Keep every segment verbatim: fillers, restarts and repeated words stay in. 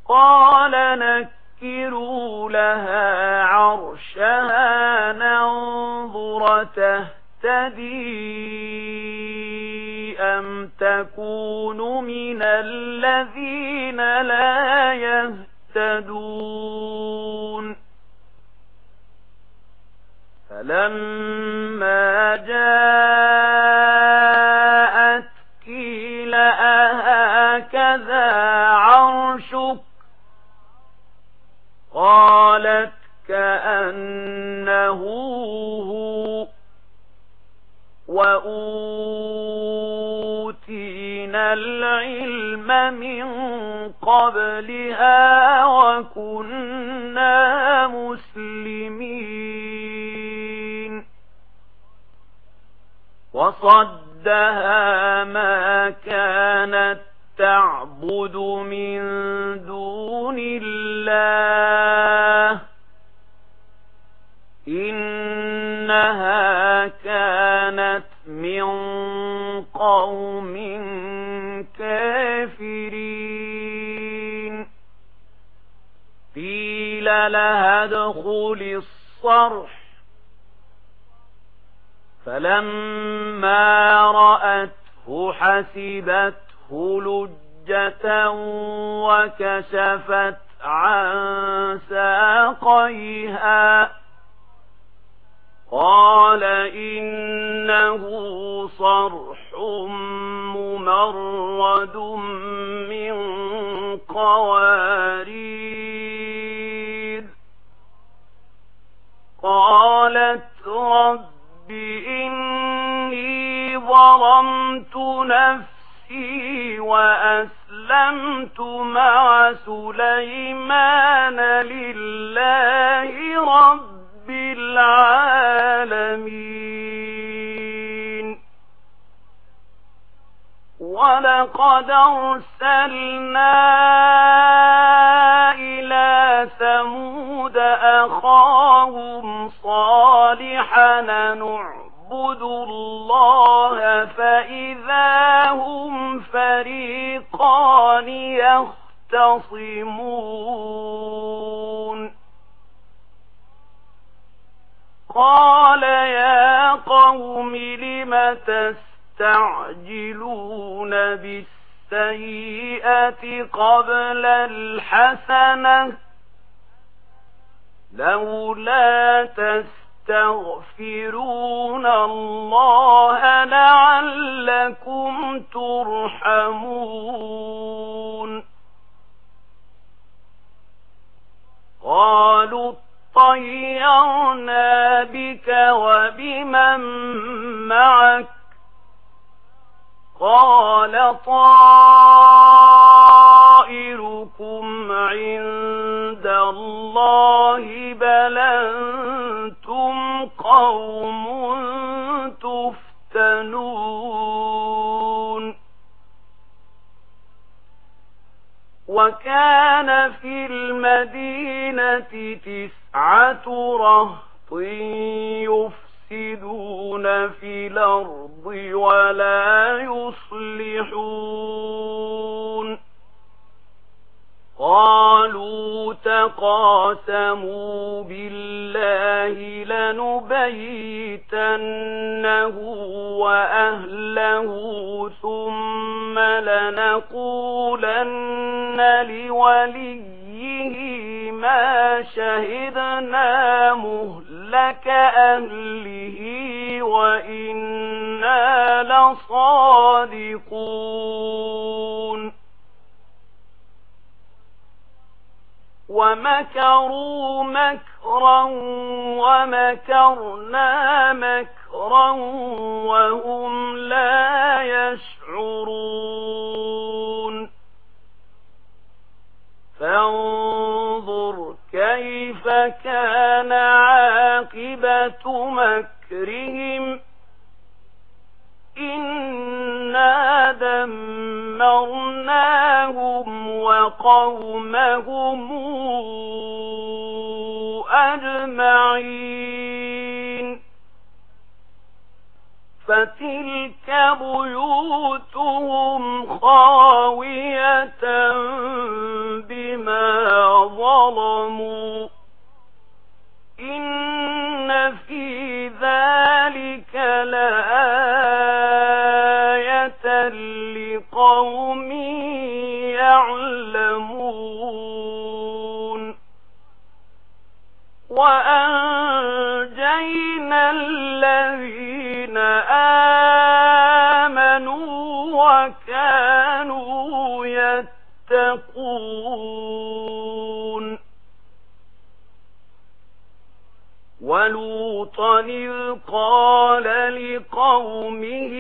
قال نكروا لها عرشها ننظر تهتدي أم تكون من الذين لا يهتدون فلما جاءت قيل أهكذا عرشك قالت كأنه هو وأوتينا العلم من قبلها وكنا مسلمين وصدها ما كانت تعبد من دون الله إنها كانت من قوم كافرين قيل لها ادخل الصرح فلما رأته حسبته لجة وكشفت عن ساقيها قال إنه صرح ممرد من قوارير قالت رب إني ظلمت نفسي وأسلمت مع سليمان لله رب العالمين ولقد أرسلنا إلى ثمود أخاهم صالحا نعبد الله فإذا هم فريقان يختصمون قال يا قوم لم تستعجلون بالسيئة قبل الحسنة لولا تستغفرون الله لعلكم ترحمون قالوا طيرنا بك وبمن معك قال طائركم عند الله بل أنتم قوم تفتنون وكان في المدينة تسعة رهط يفسدون في الأرض ولا يصلحون قالوا تقاسموا بالله لنبيتنه وأهله ثم لنقولن لوليه ما شهدنا مهلك أهله وإنا لصادقون ومكروا مكرا ومكرنا مكرا وهم لا يشعرون فانظر كيف كان عاقبة مكرهم إنا دمرناهم وقومهم أجمعين فتلك بيوتهم خاوية بما يعلمون وأنجينا الذين آمنوا وكانوا يتقون ولوطا إذ قال لقومه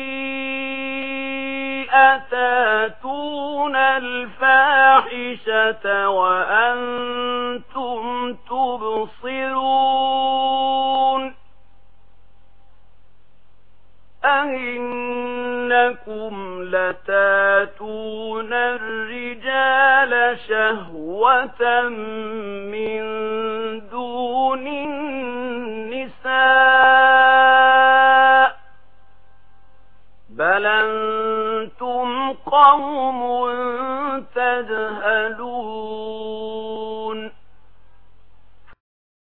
أتاتون الفاحشة وأنتم تبصرون أئنكم لتاتون الرجال شهوة من دون النساء بل أنتم قوم تجهلون